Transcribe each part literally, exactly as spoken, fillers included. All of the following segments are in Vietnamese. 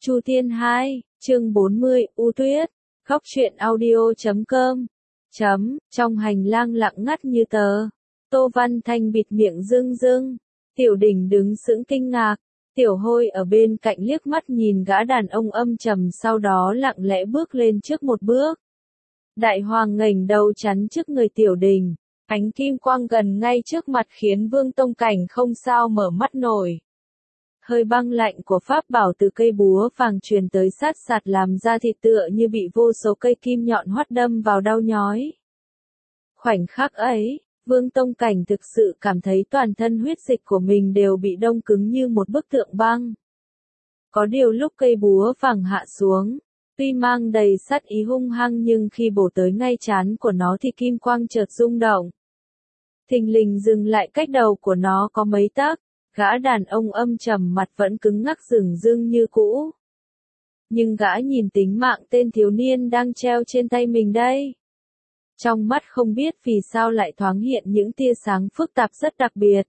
Chu Thiên hai, chương bốn mươi, U Tuyết, khóc chuyện audio chấm com. Chấm, trong hành lang lặng ngắt như tờ. Tô Văn Thanh bịt miệng rưng rưng. Tiểu Đình đứng sững kinh ngạc. Tiểu Hôi ở bên cạnh liếc mắt nhìn gã đàn ông âm trầm, sau đó lặng lẽ bước lên trước một bước. Đại Hoàng ngẩng đầu chắn trước người Tiểu Đình. Ánh kim quang gần ngay trước mặt khiến Vương Tông Cảnh không sao mở mắt nổi. Hơi băng lạnh của pháp bảo từ cây búa vàng truyền tới sát sạt làm da thịt tựa như bị vô số cây kim nhọn hoắt đâm vào đau nhói. Khoảnh khắc ấy, Vương Tông Cảnh thực sự cảm thấy toàn thân huyết dịch của mình đều bị đông cứng như một bức tượng băng. Có điều lúc cây búa vàng hạ xuống, tuy mang đầy sát ý hung hăng nhưng khi bổ tới ngay trán của nó thì kim quang chợt rung động. Thình lình dừng lại cách đầu của nó có mấy tấc. Gã đàn ông âm trầm mặt vẫn cứng ngắc dửng dưng như cũ. Nhưng gã nhìn tính mạng tên thiếu niên đang treo trên tay mình đây. Trong mắt không biết vì sao lại thoáng hiện những tia sáng phức tạp rất đặc biệt.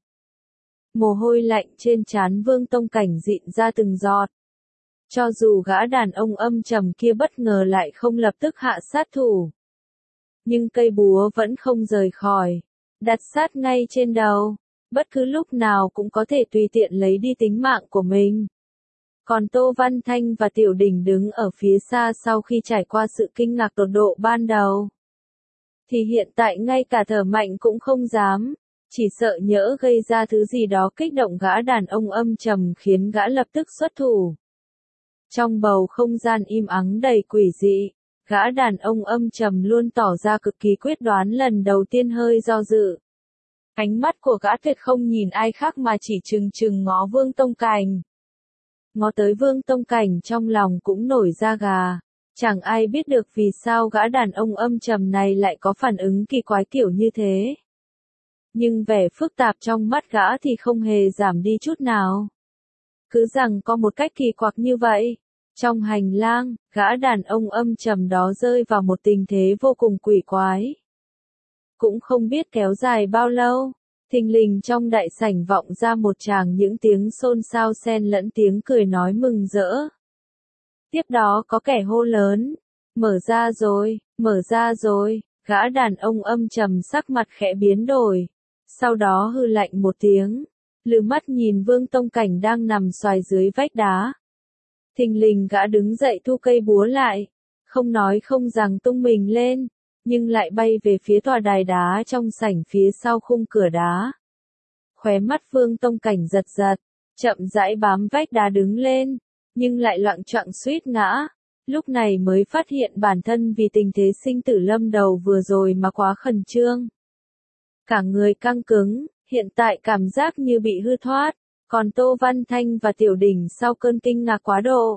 Mồ hôi lạnh trên trán Vương Tông Cảnh dịn ra từng giọt. Cho dù gã đàn ông âm trầm kia bất ngờ lại không lập tức hạ sát thủ. Nhưng cây búa vẫn không rời khỏi, đặt sát ngay trên đầu. Bất cứ lúc nào cũng có thể tùy tiện lấy đi tính mạng của mình. Còn Tô Văn Thanh và Tiểu Đình đứng ở phía xa sau khi trải qua sự kinh ngạc tột độ ban đầu. Thì hiện tại ngay cả thở mạnh cũng không dám, chỉ sợ nhỡ gây ra thứ gì đó kích động gã đàn ông âm trầm khiến gã lập tức xuất thủ. Trong bầu không gian im ắng đầy quỷ dị, gã đàn ông âm trầm luôn tỏ ra cực kỳ quyết đoán, lần đầu tiên hơi do dự. Ánh mắt của gã tuyệt không nhìn ai khác mà chỉ trừng trừng ngó Vương Tông Cảnh. Ngó tới Vương Tông Cảnh trong lòng cũng nổi da gà. Chẳng ai biết được vì sao gã đàn ông âm trầm này lại có phản ứng kỳ quái kiểu như thế. Nhưng vẻ phức tạp trong mắt gã thì không hề giảm đi chút nào. Cứ rằng có một cách kỳ quặc như vậy. Trong hành lang, gã đàn ông âm trầm đó rơi vào một tình thế vô cùng quỷ quái. Cũng không biết kéo dài bao lâu, thình lình trong đại sảnh vọng ra một tràng những tiếng xôn xao xen lẫn tiếng cười nói mừng rỡ. Tiếp đó có kẻ hô lớn, mở ra rồi, mở ra rồi, gã đàn ông âm trầm sắc mặt khẽ biến đổi, sau đó hừ lạnh một tiếng, lừ mắt nhìn Vương Tông Cảnh đang nằm xoài dưới vách đá. Thình lình gã đứng dậy thu cây búa lại, không nói không rằng tung mình lên. Nhưng lại bay về phía tòa đài đá trong sảnh phía sau khung cửa đá. Khóe mắt Vương Tông Cảnh giật giật, chậm rãi bám vách đá đứng lên, nhưng lại loạng choạng suýt ngã. Lúc này mới phát hiện bản thân vì tình thế sinh tử lâm đầu vừa rồi mà quá khẩn trương. Cả người căng cứng, hiện tại cảm giác như bị hư thoát, còn Tô Văn Thanh và Tiểu Đình sau cơn kinh ngạc quá độ.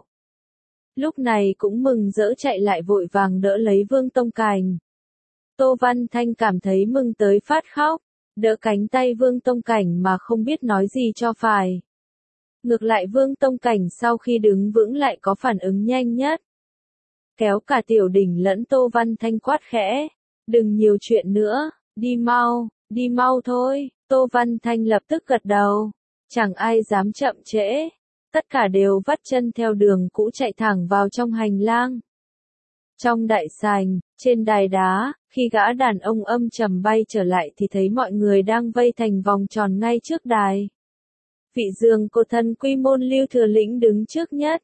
Lúc này cũng mừng rỡ chạy lại vội vàng đỡ lấy Vương Tông Cảnh. Tô Văn Thanh cảm thấy mừng tới phát khóc, đỡ cánh tay Vương Tông Cảnh mà không biết nói gì cho phải. Ngược lại Vương Tông Cảnh sau khi đứng vững lại có phản ứng nhanh nhất. Kéo cả Tiểu Đình lẫn Tô Văn Thanh quát khẽ, đừng nhiều chuyện nữa, đi mau, đi mau thôi. Tô Văn Thanh lập tức gật đầu, chẳng ai dám chậm trễ, tất cả đều vắt chân theo đường cũ chạy thẳng vào trong hành lang. Trong đại sảnh, trên đài đá, khi gã đàn ông âm trầm bay trở lại thì thấy mọi người đang vây thành vòng tròn ngay trước đài. Vị giường của thần quy môn Lưu Thừa Lĩnh đứng trước nhất.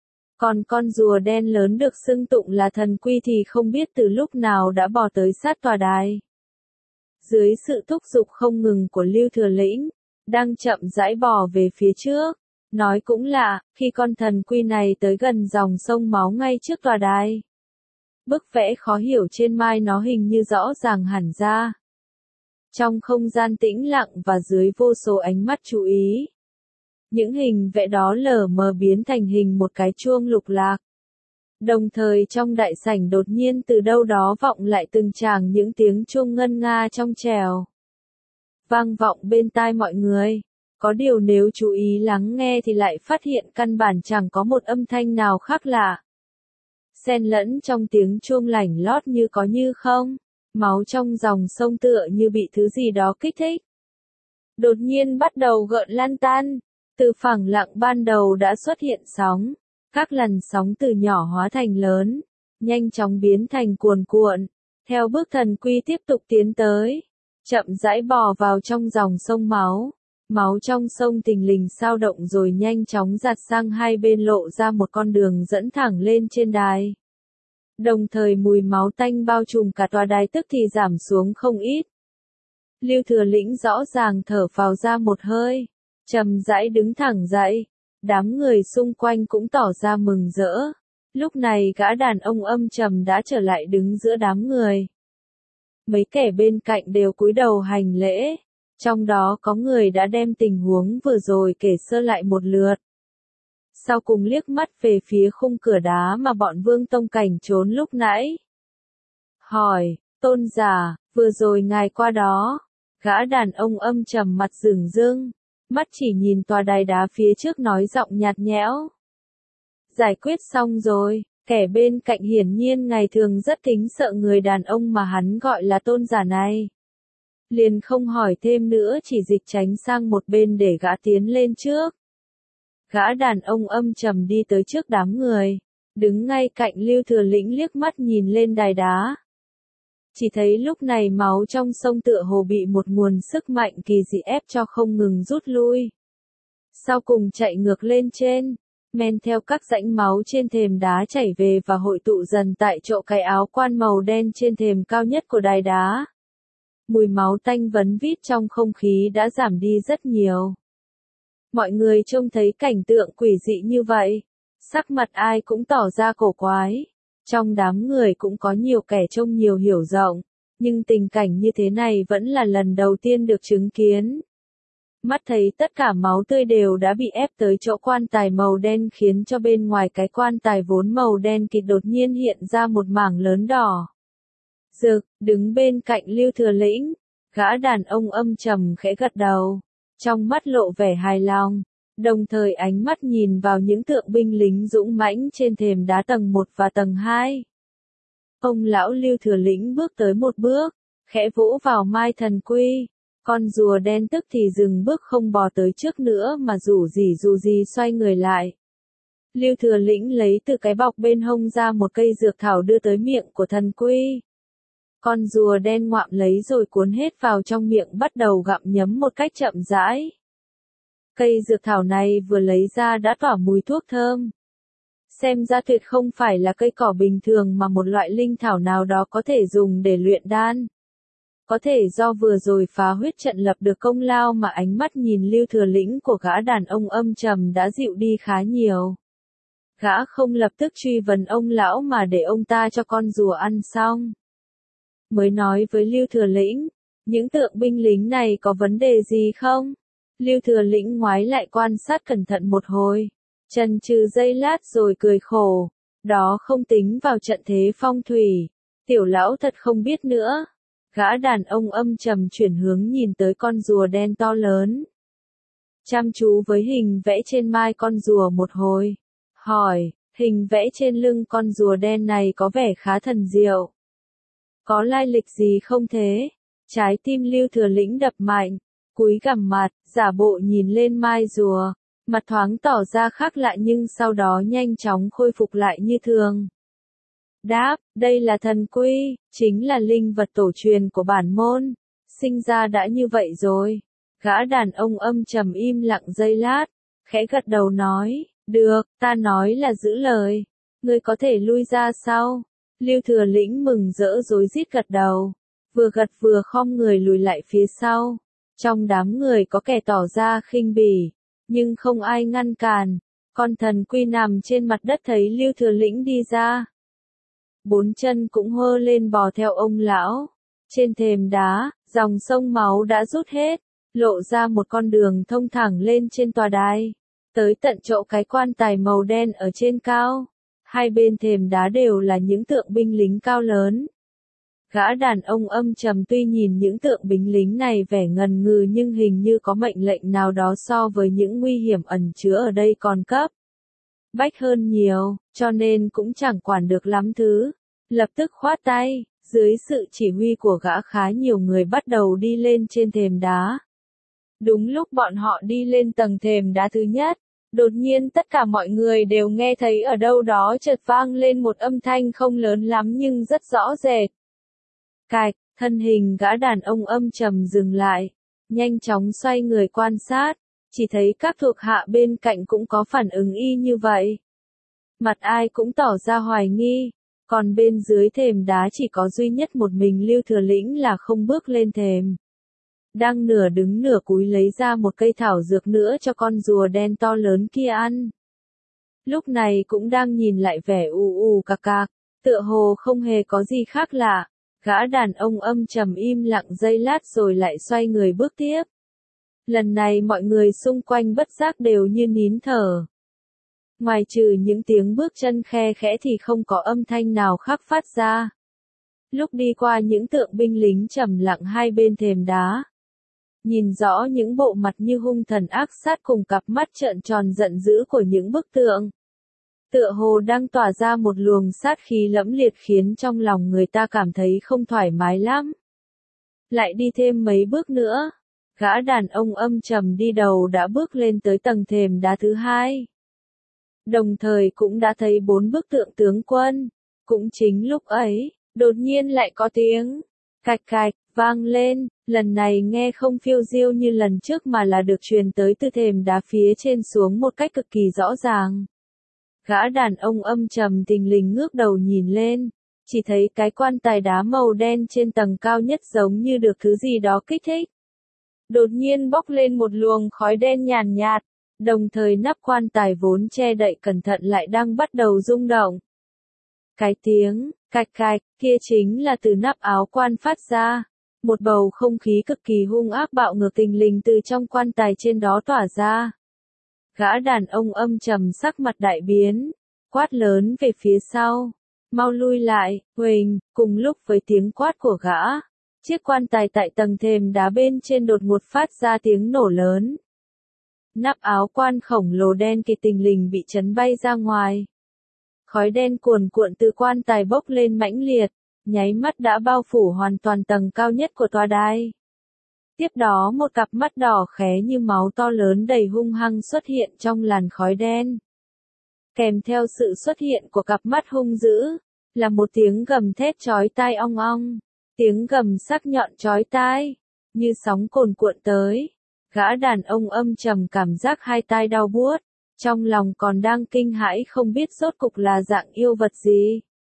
Còn con rùa đen lớn được xưng tụng là thần quy thì không biết từ lúc nào đã bò tới sát tòa đài. Dưới sự thúc giục không ngừng của Lưu Thừa Lĩnh, đang chậm rãi bò về phía trước. Nói cũng lạ, khi con thần quy này tới gần dòng sông máu ngay trước tòa đài. Bức vẽ khó hiểu trên mai nó hình như rõ ràng hẳn ra. Trong không gian tĩnh lặng và dưới vô số ánh mắt chú ý, những hình vẽ đó lờ mờ biến thành hình một cái chuông lục lạc. Đồng thời trong đại sảnh đột nhiên từ đâu đó vọng lại từng tràng những tiếng chuông ngân nga trong trèo. Vang vọng bên tai mọi người. Có điều nếu chú ý lắng nghe thì lại phát hiện căn bản chẳng có một âm thanh nào khác lạ. Xen lẫn trong tiếng chuông lảnh lót như có như không, máu trong dòng sông tựa như bị thứ gì đó kích thích. Đột nhiên bắt đầu gợn lan tan, từ phẳng lặng ban đầu đã xuất hiện sóng, Các làn sóng từ nhỏ hóa thành lớn, nhanh chóng biến thành cuồn cuộn, theo bước thần quy tiếp tục tiến tới, chậm rãi bò vào trong dòng sông máu. Máu trong sông thình lình sao động rồi nhanh chóng giạt sang hai bên lộ ra một con đường dẫn thẳng lên trên đài. Đồng thời mùi máu tanh bao trùm cả tòa đài tức thì giảm xuống không ít. Lưu Thừa Lĩnh rõ ràng thở phào ra một hơi, chậm rãi đứng thẳng dậy, đám người xung quanh cũng tỏ ra mừng rỡ. Lúc này gã đàn ông âm trầm đã trở lại đứng giữa đám người. Mấy kẻ bên cạnh đều cúi đầu hành lễ, trong đó có người đã đem tình huống vừa rồi kể sơ lại một lượt. Sau cùng liếc mắt về phía khung cửa đá mà bọn Vương Tông Cảnh trốn lúc nãy. Hỏi, tôn giả, vừa rồi ngài qua đó, gã đàn ông âm trầm mặt rừng rưng, mắt chỉ nhìn tòa đài đá phía trước nói giọng nhạt nhẽo. Giải quyết xong rồi, kẻ bên cạnh hiển nhiên ngày thường rất kính sợ người đàn ông mà hắn gọi là tôn giả này. Liền không hỏi thêm nữa chỉ dịch tránh sang một bên để gã tiến lên trước. Gã đàn ông âm trầm đi tới trước đám người, đứng ngay cạnh Lưu Thừa Lĩnh liếc mắt nhìn lên đài đá. Chỉ thấy lúc này máu trong sông tựa hồ bị một nguồn sức mạnh kỳ dị ép cho không ngừng rút lui. Sau cùng chạy ngược lên trên, men theo các rãnh máu trên thềm đá chảy về và hội tụ dần tại chỗ cái áo quan màu đen trên thềm cao nhất của đài đá. Mùi máu tanh vấn vít trong không khí đã giảm đi rất nhiều. Mọi người trông thấy cảnh tượng quỷ dị như vậy, sắc mặt ai cũng tỏ ra cổ quái. Trong đám người cũng có nhiều kẻ trông nhiều hiểu rộng, nhưng tình cảnh như thế này vẫn là lần đầu tiên được chứng kiến. Mắt thấy tất cả máu tươi đều đã bị ép tới chỗ quan tài màu đen khiến cho bên ngoài cái quan tài vốn màu đen kịt đột nhiên hiện ra một mảng lớn đỏ. Rực, đứng bên cạnh Lưu Thừa Lĩnh, gã đàn ông âm trầm khẽ gật đầu, trong mắt lộ vẻ hài lòng, đồng thời ánh mắt nhìn vào những tượng binh lính dũng mãnh trên thềm đá tầng một và tầng hai. Ông lão Lưu Thừa Lĩnh bước tới một bước, khẽ vỗ vào mai thần quy, con rùa đen tức thì dừng bước không bò tới trước nữa mà rủ rỉ rủ rỉ xoay người lại. Lưu Thừa Lĩnh lấy từ cái bọc bên hông ra một cây dược thảo đưa tới miệng của thần quy. Con rùa đen ngoạm lấy rồi cuốn hết vào trong miệng bắt đầu gặm nhấm một cách chậm rãi. Cây dược thảo này vừa lấy ra đã tỏa mùi thuốc thơm. Xem ra tuyệt không phải là cây cỏ bình thường mà một loại linh thảo nào đó có thể dùng để luyện đan. Có thể do vừa rồi phá huyết trận lập được công lao mà ánh mắt nhìn Lưu Thừa Lĩnh của gã đàn ông âm trầm đã dịu đi khá nhiều. Gã không lập tức truy vấn ông lão mà để ông ta cho con rùa ăn xong. Mới nói với Lưu Thừa Lĩnh, những tượng binh lính này có vấn đề gì không? Lưu Thừa Lĩnh ngoái lại quan sát cẩn thận một hồi, chần chừ giây lát rồi cười khổ, đó không tính vào trận thế phong thủy, tiểu lão thật không biết nữa. Gã đàn ông âm trầm chuyển hướng nhìn tới con rùa đen to lớn. Chăm chú với hình vẽ trên mai con rùa một hồi, hỏi, hình vẽ trên lưng con rùa đen này có vẻ khá thần diệu. Có lai lịch gì không thế? Trái tim Lưu Thừa Lĩnh đập mạnh, cúi gằm mặt, giả bộ nhìn lên mai rùa, mặt thoáng tỏ ra khác lạ nhưng sau đó nhanh chóng khôi phục lại như thường. Đáp, đây là thần quy, chính là linh vật tổ truyền của bản môn, sinh ra đã như vậy rồi. Gã đàn ông âm trầm im lặng giây lát, khẽ gật đầu nói, được, ta nói là giữ lời, ngươi có thể lui ra sau. Lưu Thừa Lĩnh mừng rỡ rối rít gật đầu, vừa gật vừa khom người lùi lại phía sau. Trong đám người có kẻ tỏ ra khinh bỉ, nhưng không ai ngăn cản. Con thần quy nằm trên mặt đất thấy Lưu Thừa Lĩnh đi ra, bốn chân cũng hơ lên bò theo ông lão. Trên thềm đá, dòng sông máu đã rút hết, lộ ra một con đường thông thẳng lên trên tòa đài, tới tận chỗ cái quan tài màu đen ở trên cao. Hai bên thềm đá đều là những tượng binh lính cao lớn. Gã đàn ông âm trầm tuy nhìn những tượng binh lính này vẻ ngần ngừ nhưng hình như có mệnh lệnh nào đó so với những nguy hiểm ẩn chứa ở đây còn cấp bách hơn nhiều, cho nên cũng chẳng quản được lắm thứ. Lập tức khoát tay, dưới sự chỉ huy của gã khá nhiều người bắt đầu đi lên trên thềm đá. Đúng lúc bọn họ đi lên tầng thềm đá thứ nhất, Đột nhiên tất cả mọi người đều nghe thấy ở đâu đó chợt vang lên một âm thanh không lớn lắm nhưng rất rõ rệt. Cạch, thân hình gã đàn ông âm trầm dừng lại, nhanh chóng xoay người quan sát, chỉ thấy các thuộc hạ bên cạnh cũng có phản ứng y như vậy. Mặt ai cũng tỏ ra hoài nghi, còn bên dưới thềm đá chỉ có duy nhất một mình Lưu Thừa Lĩnh là không bước lên thềm. Đang nửa đứng nửa cúi lấy ra một cây thảo dược nữa cho con rùa đen to lớn kia ăn. Lúc này cũng đang nhìn lại vẻ ù ù cạc cạc, tựa hồ không hề có gì khác lạ. Gã đàn ông âm trầm im lặng giây lát rồi lại xoay người bước tiếp. Lần này mọi người xung quanh bất giác đều như nín thở. Ngoài trừ những tiếng bước chân khe khẽ thì không có âm thanh nào khác phát ra. Lúc đi qua những tượng binh lính trầm lặng hai bên thềm đá, nhìn rõ những bộ mặt như hung thần ác sát cùng cặp mắt trợn tròn giận dữ của những bức tượng. Tựa hồ đang tỏa ra một luồng sát khí lẫm liệt khiến trong lòng người ta cảm thấy không thoải mái lắm. Lại đi thêm mấy bước nữa, gã đàn ông âm trầm đi đầu đã bước lên tới tầng thềm đá thứ hai. Đồng thời cũng đã thấy bốn bức tượng tướng quân. Cũng chính lúc ấy, đột nhiên lại có tiếng cạch cạch vang lên, lần này nghe không phiêu diêu như lần trước mà là được truyền tới từ thềm đá phía trên xuống một cách cực kỳ rõ ràng. Gã đàn ông âm trầm thình lình ngước đầu nhìn lên, chỉ thấy cái quan tài đá màu đen trên tầng cao nhất giống như được thứ gì đó kích thích. Đột nhiên bốc lên một luồng khói đen nhàn nhạt, đồng thời nắp quan tài vốn che đậy cẩn thận lại đang bắt đầu rung động. Cái tiếng cạch cạch kia chính là từ nắp áo quan phát ra. Một bầu không khí cực kỳ hung ác bạo ngược tình lình từ trong quan tài trên đó tỏa ra. Gã đàn ông âm trầm sắc mặt đại biến, quát lớn về phía sau. Mau lui lại, Huỳnh, cùng lúc với tiếng quát của gã. Chiếc quan tài tại tầng thềm đá bên trên đột ngột phát ra tiếng nổ lớn. Nắp áo quan khổng lồ đen kịt tình lình bị chấn bay ra ngoài. Khói đen cuồn cuộn từ quan tài bốc lên mãnh liệt, nháy mắt đã bao phủ hoàn toàn tầng cao nhất của tòa đài. Tiếp đó một cặp mắt đỏ khé như máu to lớn đầy hung hăng xuất hiện trong làn khói đen. Kèm theo sự xuất hiện của cặp mắt hung dữ, là một tiếng gầm thét chói tai ong ong. Tiếng gầm sắc nhọn chói tai, như sóng cồn cuộn tới. Gã đàn ông âm trầm cảm giác hai tai đau buốt, trong lòng còn đang kinh hãi không biết rốt cục là dạng yêu vật gì.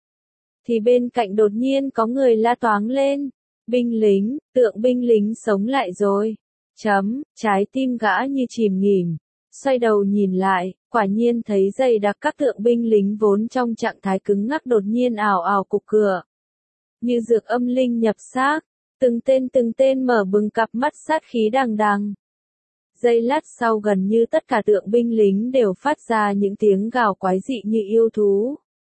Thì bên cạnh đột nhiên có người la toáng lên. Binh lính, tượng binh lính sống lại rồi. Chấm, trái tim gã như chìm nghỉm. Xoay đầu nhìn lại, quả nhiên thấy dày đặc các tượng binh lính vốn trong trạng thái cứng ngắc đột nhiên ào ào cục cửa. Như dược âm linh nhập xác, từng tên từng tên mở bừng cặp mắt sát khí đằng đằng. Giây lát sau gần như tất cả tượng binh lính đều phát ra những tiếng gào quái dị như yêu thú.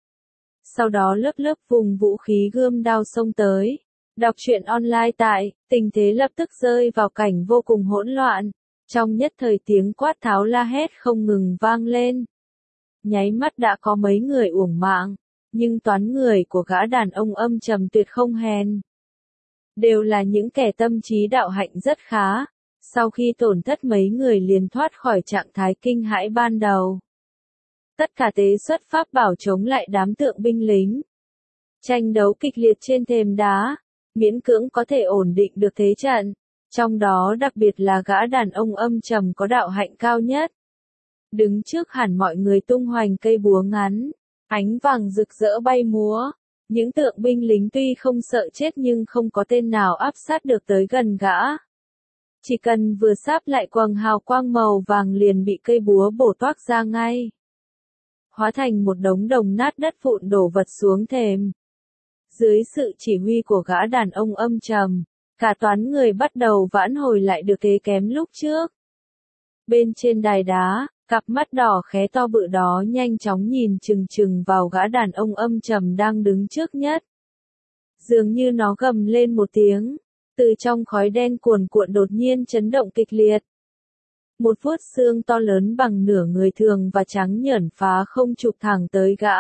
Sau đó lớp lớp vùng vũ khí gươm đao xông tới. Đọc truyện online tại, tình thế lập tức rơi vào cảnh vô cùng hỗn loạn. Trong nhất thời tiếng quát tháo la hét không ngừng vang lên. Nháy mắt đã có mấy người uổng mạng, nhưng toán người của gã đàn ông âm trầm tuyệt không hèn. Đều là những kẻ tâm trí đạo hạnh rất khá. Sau khi tổn thất mấy người liền thoát khỏi trạng thái kinh hãi ban đầu. Tất cả tế xuất pháp bảo chống lại đám tượng binh lính. Tranh đấu kịch liệt trên thềm đá, miễn cưỡng có thể ổn định được thế trận. Trong đó đặc biệt là gã đàn ông âm trầm có đạo hạnh cao nhất. Đứng trước hẳn mọi người tung hoành cây búa ngắn, ánh vàng rực rỡ bay múa. Những tượng binh lính tuy không sợ chết nhưng không có tên nào áp sát được tới gần gã. Chỉ cần vừa sáp lại quầng hào quang màu vàng liền bị cây búa bổ toác ra ngay. Hóa thành một đống đồng nát đất vụn đổ vật xuống thềm. Dưới sự chỉ huy của gã đàn ông âm trầm, cả toán người bắt đầu vãn hồi lại được thế kém lúc trước. Bên trên đài đá, cặp mắt đỏ khé to bự đó nhanh chóng nhìn chừng chừng vào gã đàn ông âm trầm đang đứng trước nhất. Dường như nó gầm lên một tiếng, từ trong khói đen cuồn cuộn đột nhiên chấn động kịch liệt. Một vuốt xương to lớn bằng nửa người thường và trắng nhởn phá không chụp thẳng tới gã.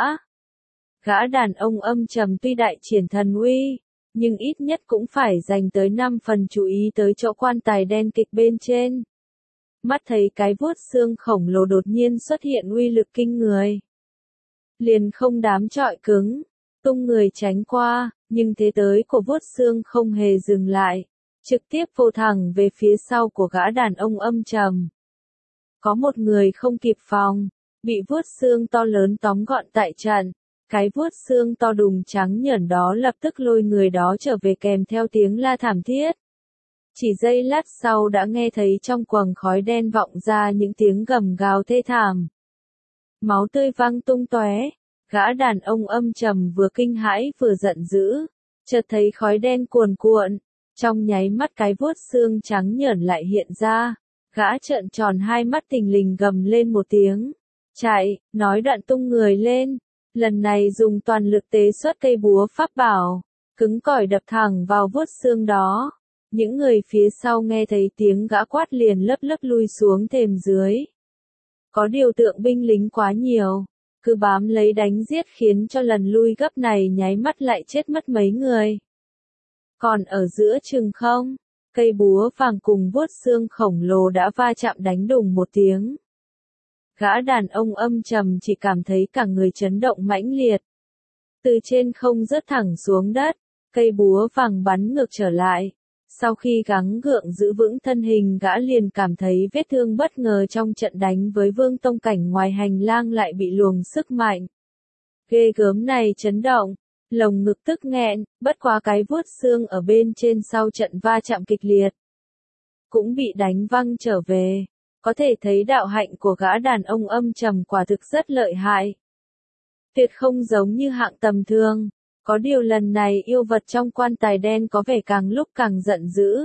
Gã đàn ông âm trầm tuy đại triển thần uy, nhưng ít nhất cũng phải dành tới năm phần chú ý tới chỗ quan tài đen kịch bên trên. mắt thấy cái vuốt xương khổng lồ đột nhiên xuất hiện uy lực kinh người. Liền không đám chọi cứng, tung người tránh qua, nhưng thế tới của vuốt xương không hề dừng lại, trực tiếp vô thẳng về phía sau của gã đàn ông âm trầm. Có một người không kịp phòng, bị vuốt xương to lớn tóm gọn tại trận, cái vuốt xương to đùng trắng nhởn đó lập tức lôi người đó trở về kèm theo tiếng la thảm thiết. Chỉ giây lát sau đã nghe thấy trong quầng khói đen vọng ra những tiếng gầm gào thê thảm. Máu tươi văng tung tóe, gã đàn ông âm trầm vừa kinh hãi vừa giận dữ, chợt thấy khói đen cuồn cuộn, trong nháy mắt cái vuốt xương trắng nhởn lại hiện ra, gã trợn tròn hai mắt thình lình gầm lên một tiếng, chạy, nói đoạn tung người lên, lần này dùng toàn lực tế xuất cây búa pháp bảo, cứng cỏi đập thẳng vào vuốt xương đó. Những người phía sau nghe thấy tiếng gã quát liền lấp lấp lui xuống thềm dưới. Có điều tượng binh lính quá nhiều, cứ bám lấy đánh giết khiến cho lần lui gấp này nháy mắt lại chết mất mấy người. Còn ở giữa chừng không, cây búa vàng cùng vuốt xương khổng lồ đã va chạm đánh đùng một tiếng. Gã đàn ông âm trầm chỉ cảm thấy cả người chấn động mãnh liệt. Từ trên không rớt thẳng xuống đất, cây búa vàng bắn ngược trở lại. Sau khi gắng gượng giữ vững thân hình gã liền cảm thấy vết thương bất ngờ trong trận đánh với Vương Tông Cảnh ngoài hành lang lại bị luồng sức mạnh ghê gớm này chấn động, lồng ngực tức nghẹn, bất quá cái vuốt xương ở bên trên sau trận va chạm kịch liệt. Cũng bị đánh văng trở về, có thể thấy đạo hạnh của gã đàn ông âm trầm quả thực rất lợi hại. Tuyệt không giống như hạng tầm thường. Có điều lần này yêu vật trong quan tài đen có vẻ càng lúc càng giận dữ.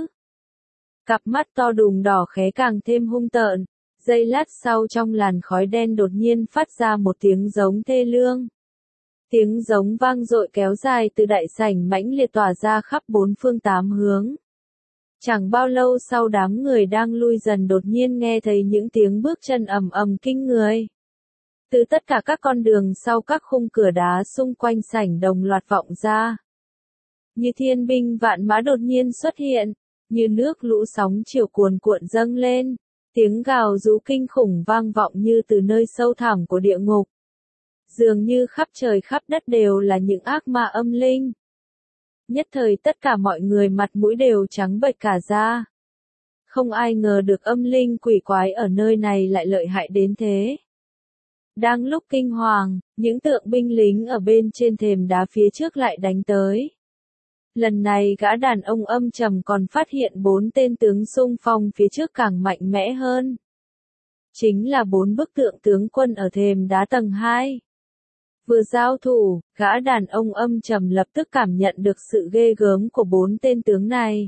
Cặp mắt to đùng đỏ khé càng thêm hung tợn, giây lát sau trong làn khói đen đột nhiên phát ra một tiếng giống thê lương. Tiếng giống vang dội kéo dài từ đại sảnh mãnh liệt tỏa ra khắp bốn phương tám hướng. Chẳng bao lâu sau đám người đang lui dần đột nhiên nghe thấy những tiếng bước chân ầm ầm kinh người. Từ tất cả các con đường sau các khung cửa đá xung quanh sảnh đồng loạt vọng ra. Như thiên binh vạn mã đột nhiên xuất hiện, như nước lũ sóng chiều cuồn cuộn dâng lên, tiếng gào rú kinh khủng vang vọng như từ nơi sâu thẳm của địa ngục. Dường như khắp trời khắp đất đều là những ác ma âm linh. Nhất thời tất cả mọi người mặt mũi đều trắng bệch cả ra. Không ai ngờ được âm linh quỷ quái ở nơi này lại lợi hại đến thế. Đang lúc kinh hoàng, những tượng binh lính ở bên trên thềm đá phía trước lại đánh tới. Lần này gã đàn ông âm trầm còn phát hiện bốn tên tướng xung phong phía trước càng mạnh mẽ hơn. Chính là bốn bức tượng tướng quân ở thềm đá tầng hai. Vừa giao thủ, gã đàn ông âm trầm lập tức cảm nhận được sự ghê gớm của bốn tên tướng này.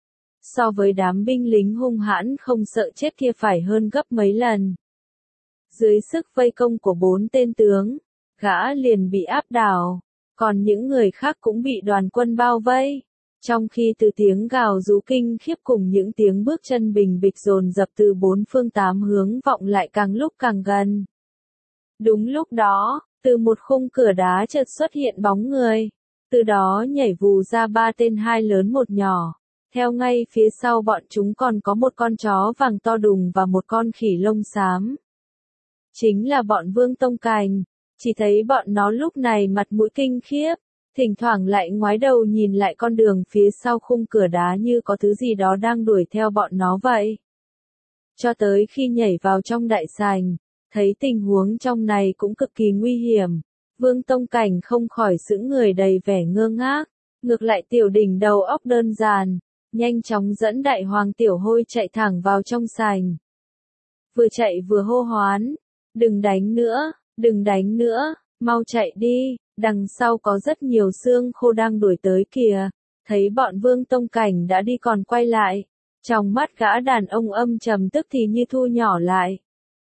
So với đám binh lính hung hãn không sợ chết kia phải hơn gấp mấy lần. Dưới sức vây công của bốn tên tướng, gã liền bị áp đảo, còn những người khác cũng bị đoàn quân bao vây. Trong khi từ tiếng gào rú kinh khiếp cùng những tiếng bước chân bình bịch dồn dập từ bốn phương tám hướng vọng lại càng lúc càng gần. Đúng lúc đó, từ một khung cửa đá chợt xuất hiện bóng người, từ đó nhảy vù ra ba tên hai lớn một nhỏ. Theo ngay phía sau bọn chúng còn có một con chó vàng to đùng và một con khỉ lông xám. Chính là bọn Vương Tông Cảnh, chỉ thấy bọn nó lúc này mặt mũi kinh khiếp, thỉnh thoảng lại ngoái đầu nhìn lại con đường phía sau khung cửa đá như có thứ gì đó đang đuổi theo bọn nó vậy. Cho tới khi nhảy vào trong đại sảnh, thấy tình huống trong này cũng cực kỳ nguy hiểm, Vương Tông Cảnh không khỏi sững người đầy vẻ ngơ ngác, ngược lại Tiểu Đình đầu óc đơn giản, nhanh chóng dẫn Đại Hoàng Tiểu Hôi chạy thẳng vào trong sảnh. Vừa chạy vừa hô hoán, đừng đánh nữa, đừng đánh nữa, mau chạy đi, đằng sau có rất nhiều xương khô đang đuổi tới kìa. Thấy bọn Vương Tông Cảnh đã đi còn quay lại, trong mắt gã đàn ông âm trầm tức thì như thu nhỏ lại.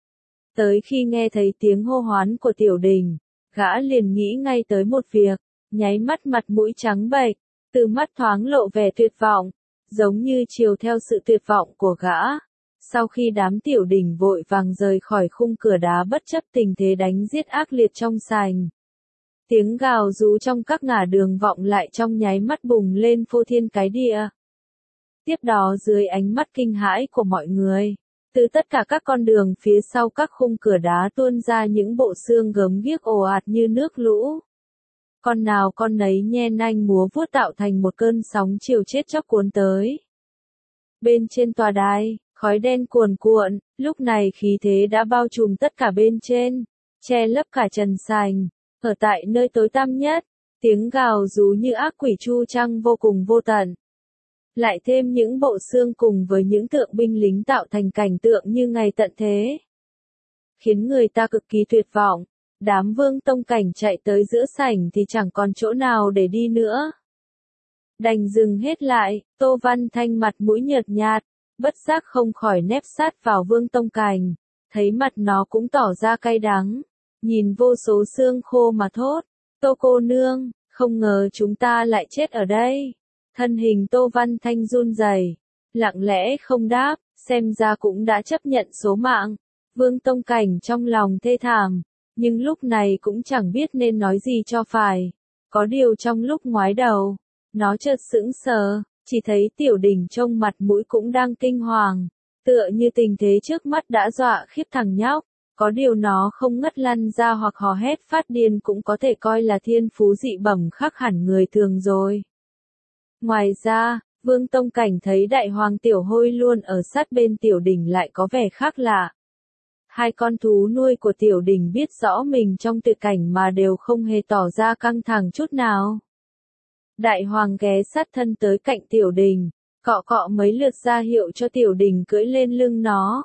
Tới khi nghe thấy tiếng hô hoán của Tiểu Đình, gã liền nghĩ ngay tới một việc, nháy mắt mặt mũi trắng bệch, từ mắt thoáng lộ vẻ tuyệt vọng, giống như chiều theo sự tuyệt vọng của gã. Sau khi đám Tiểu Đình vội vàng rời khỏi khung cửa đá bất chấp tình thế đánh giết ác liệt trong sảnh. Tiếng gào rú trong các ngả đường vọng lại trong nháy mắt bùng lên phô thiên cái địa. Tiếp đó dưới ánh mắt kinh hãi của mọi người, Từ tất cả các con đường phía sau các khung cửa đá tuôn ra những bộ xương gớm ghiếc ồ ạt như nước lũ. Con nào con nấy nhe nanh múa vuốt tạo thành một cơn sóng chiều chết chóc cuốn tới. Bên trên tòa đài, khói đen cuồn cuộn, lúc này khí thế đã bao trùm tất cả bên trên, che lấp cả trần sành. Ở tại nơi tối tăm nhất, tiếng gào rú như ác quỷ chu trăng vô cùng vô tận. Lại thêm những bộ xương cùng với những tượng binh lính tạo thành cảnh tượng như ngày tận thế. Khiến người ta cực kỳ tuyệt vọng, đám Vương Tông Cảnh chạy tới giữa sảnh thì chẳng còn chỗ nào để đi nữa. Đành dừng hết lại, Tô Văn Thanh mặt mũi nhợt nhạt, bất giác không khỏi nép sát vào Vương Tông Cảnh, thấy mặt nó cũng tỏ ra cay đắng, nhìn vô số xương khô mà thốt, Tô cô nương, không ngờ chúng ta lại chết ở đây. Thân hình Tô Văn Thanh run rẩy, lặng lẽ không đáp, xem ra cũng đã chấp nhận số mạng. Vương Tông Cảnh trong lòng thê thảm, nhưng lúc này cũng chẳng biết nên nói gì cho phải. Có điều trong lúc ngoái đầu, nó chợt sững sờ, chỉ thấy Tiểu Đình trông mặt mũi cũng đang kinh hoàng, tựa như tình thế trước mắt đã dọa khiếp thằng nhóc. Có điều nó không ngất lăn ra hoặc hò hét phát điên cũng có thể coi là thiên phú dị bẩm khác hẳn người thường rồi. Ngoài ra, Vương Tông Cảnh thấy Đại Hoàng Tiểu Hôi luôn ở sát bên Tiểu Đình lại có vẻ khác lạ. Hai con thú nuôi của Tiểu Đình biết rõ mình trong tuyệt cảnh mà đều không hề tỏ ra căng thẳng chút nào. Đại Hoàng ghé sát thân tới cạnh Tiểu Đình, cọ cọ mấy lượt ra hiệu cho Tiểu Đình cưỡi lên lưng nó.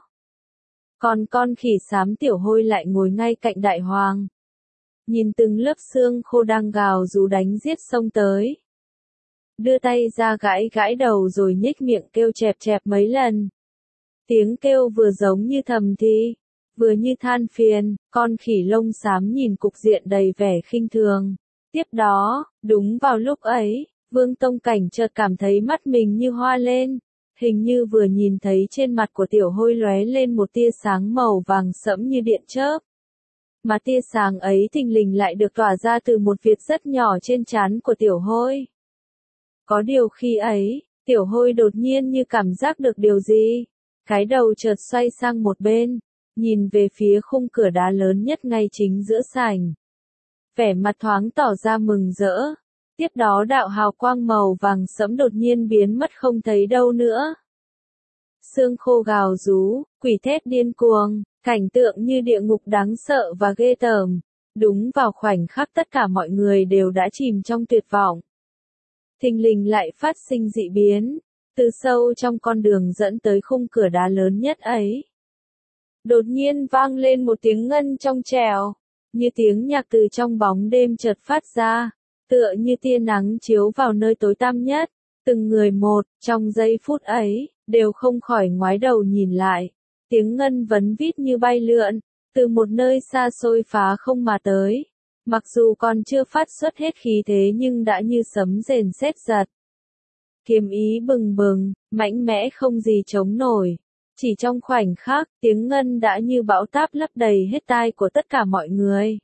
Còn con khỉ xám Tiểu Hôi lại ngồi ngay cạnh Đại Hoàng. Nhìn từng lớp xương khô đang gào rú đánh giết xông tới. Đưa tay ra gãi gãi đầu rồi nhếch miệng kêu chẹp chẹp mấy lần. Tiếng kêu vừa giống như thầm thì, vừa như than phiền, con khỉ lông xám nhìn cục diện đầy vẻ khinh thường. Tiếp đó, đúng vào lúc ấy, Vương Tông Cảnh chợt cảm thấy mắt mình như hoa lên, hình như vừa nhìn thấy trên mặt của Tiểu Hôi lóe lên một tia sáng màu vàng sẫm như điện chớp. Mà tia sáng ấy thình lình lại được tỏa ra từ một vệt rất nhỏ trên trán của Tiểu Hôi. Có điều khi ấy, Tiểu Hôi đột nhiên như cảm giác được điều gì. Cái đầu chợt xoay sang một bên, nhìn về phía khung cửa đá lớn nhất ngay chính giữa sảnh. Vẻ mặt thoáng tỏ ra mừng rỡ. Tiếp đó đạo hào quang màu vàng sẫm đột nhiên biến mất không thấy đâu nữa. Xương khô gào rú, quỷ thét điên cuồng, cảnh tượng như địa ngục đáng sợ và ghê tởm. Đúng vào khoảnh khắc tất cả mọi người đều đã chìm trong tuyệt vọng. Thình lình lại phát sinh dị biến, từ sâu trong con đường dẫn tới khung cửa đá lớn nhất ấy. Đột nhiên vang lên một tiếng ngân trong trẻo, như tiếng nhạc từ trong bóng đêm chợt phát ra, tựa như tia nắng chiếu vào nơi tối tăm nhất. Từng người một, trong giây phút ấy, đều không khỏi ngoái đầu nhìn lại. Tiếng ngân vấn vít như bay lượn, từ một nơi xa xôi phá không mà tới. Mặc dù còn chưa phát xuất hết khí thế nhưng đã như sấm rền sét giật. Kiếm ý bừng bừng, mạnh mẽ không gì chống nổi. Chỉ trong khoảnh khắc, tiếng ngân đã như bão táp lấp đầy hết tai của tất cả mọi người.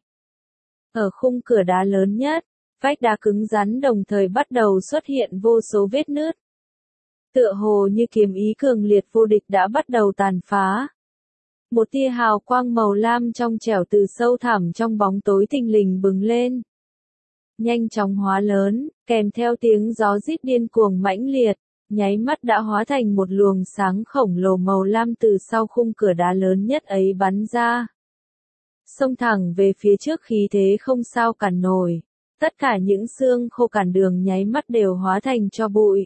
Ở khung cửa đá lớn nhất, vách đá cứng rắn đồng thời bắt đầu xuất hiện vô số vết nứt. Tựa hồ như kiếm ý cường liệt vô địch đã bắt đầu tàn phá. Một tia hào quang màu lam trong trẻo từ sâu thẳm trong bóng tối thình lình bừng lên. Nhanh chóng hóa lớn, kèm theo tiếng gió rít điên cuồng mãnh liệt, nháy mắt đã hóa thành một luồng sáng khổng lồ màu lam từ sau khung cửa đá lớn nhất ấy bắn ra. Xông thẳng về phía trước khí thế không sao cản nổi, tất cả những xương khô cản đường nháy mắt đều hóa thành tro bụi.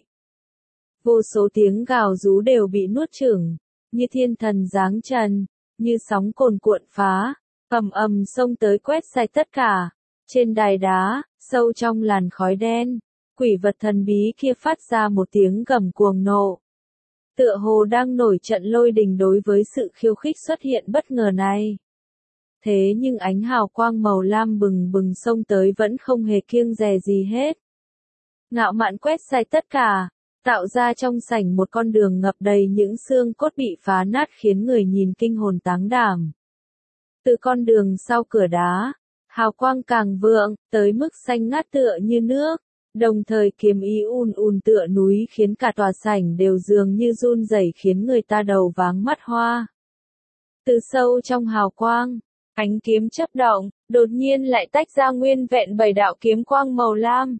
Vô số tiếng gào rú đều bị nuốt chửng, như thiên thần giáng trần, như sóng cồn cuộn phá, ầm ầm xông tới quét sạch tất cả. Trên đài đá, sâu trong làn khói đen, quỷ vật thần bí kia phát ra một tiếng gầm cuồng nộ. Tựa hồ đang nổi trận lôi đình đối với sự khiêu khích xuất hiện bất ngờ này. Thế nhưng ánh hào quang màu lam bừng bừng xông tới vẫn không hề kiêng dè gì hết. Ngạo mạn quét sạch tất cả, tạo ra trong sảnh một con đường ngập đầy những xương cốt bị phá nát khiến người nhìn kinh hồn táng đảm. Từ con đường sau cửa đá, hào quang càng vượng, tới mức xanh ngát tựa như nước, Đồng thời kiếm ý ùn ùn tựa núi khiến cả tòa sảnh đều dường như run rẩy khiến người ta đầu váng mắt hoa. Từ sâu trong hào quang, ánh kiếm chớp động, đột nhiên lại tách ra nguyên vẹn bảy đạo kiếm quang màu lam.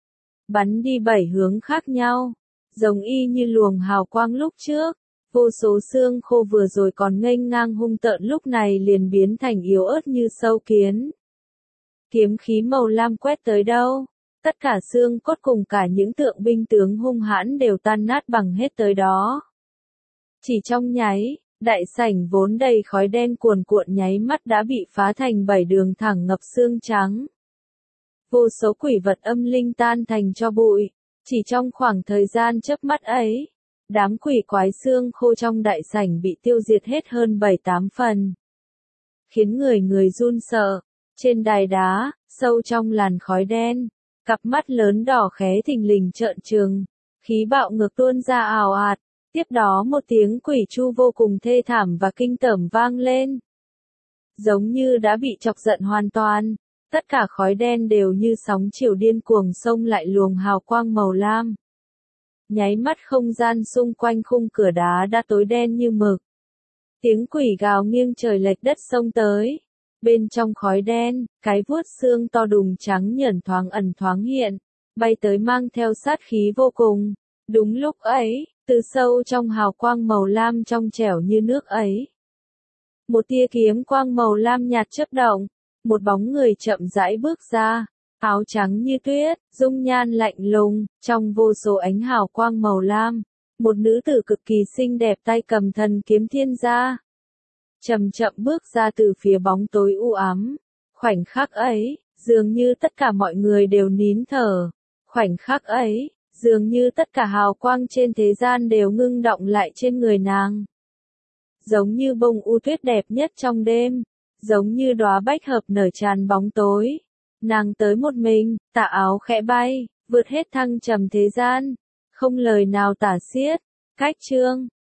Bắn đi bảy hướng khác nhau, giống y như luồng hào quang lúc trước. Vô số xương khô vừa rồi còn nghênh ngang hung tợn lúc này liền biến thành yếu ớt như sâu kiến. Kiếm khí màu lam quét tới đâu, tất cả xương cốt cùng cả những tượng binh tướng hung hãn đều tan nát bằng hết tới đó. Chỉ trong nháy, đại sảnh vốn đầy khói đen cuồn cuộn nháy mắt đã bị phá thành bảy đường thẳng ngập xương trắng. Vô số quỷ vật âm linh tan thành tro bụi, chỉ trong khoảng thời gian chớp mắt ấy. Đám quỷ quái xương khô trong đại sảnh bị tiêu diệt hết hơn bảy tám phần. Khiến người người run sợ. Trên đài đá, sâu trong làn khói đen, cặp mắt lớn đỏ khé thình lình trợn trừng, khí bạo ngược tuôn ra ào ạt. Tiếp đó một tiếng quỷ chu vô cùng thê thảm và kinh tởm vang lên. Giống như đã bị chọc giận hoàn toàn, tất cả khói đen đều như sóng chiều điên cuồng xông lại luồng hào quang màu lam. Nháy mắt không gian xung quanh khung cửa đá đã tối đen như mực. Tiếng quỷ gào nghiêng trời lệch đất xông tới. Bên trong khói đen, cái vuốt xương to đùng trắng nhởn thoáng ẩn thoáng hiện, bay tới mang theo sát khí vô cùng. Đúng lúc ấy, từ sâu trong hào quang màu lam trong trẻo như nước ấy, một tia kiếm quang màu lam nhạt chớp động, một bóng người chậm rãi bước ra. Áo trắng như tuyết, dung nhan lạnh lùng, trong vô số ánh hào quang màu lam, một nữ tử cực kỳ xinh đẹp tay cầm thần kiếm thiên gia. Chậm chậm bước ra từ phía bóng tối u ám. Khoảnh khắc ấy, dường như tất cả mọi người đều nín thở. Khoảnh khắc ấy, dường như tất cả hào quang trên thế gian đều ngưng động lại trên người nàng. Giống như bông u tuyết đẹp nhất trong đêm, giống như đóa bách hợp nở tràn bóng tối. Nàng tới một mình, tà áo khẽ bay, vượt hết thăng trầm thế gian, không lời nào tả xiết. Cách chương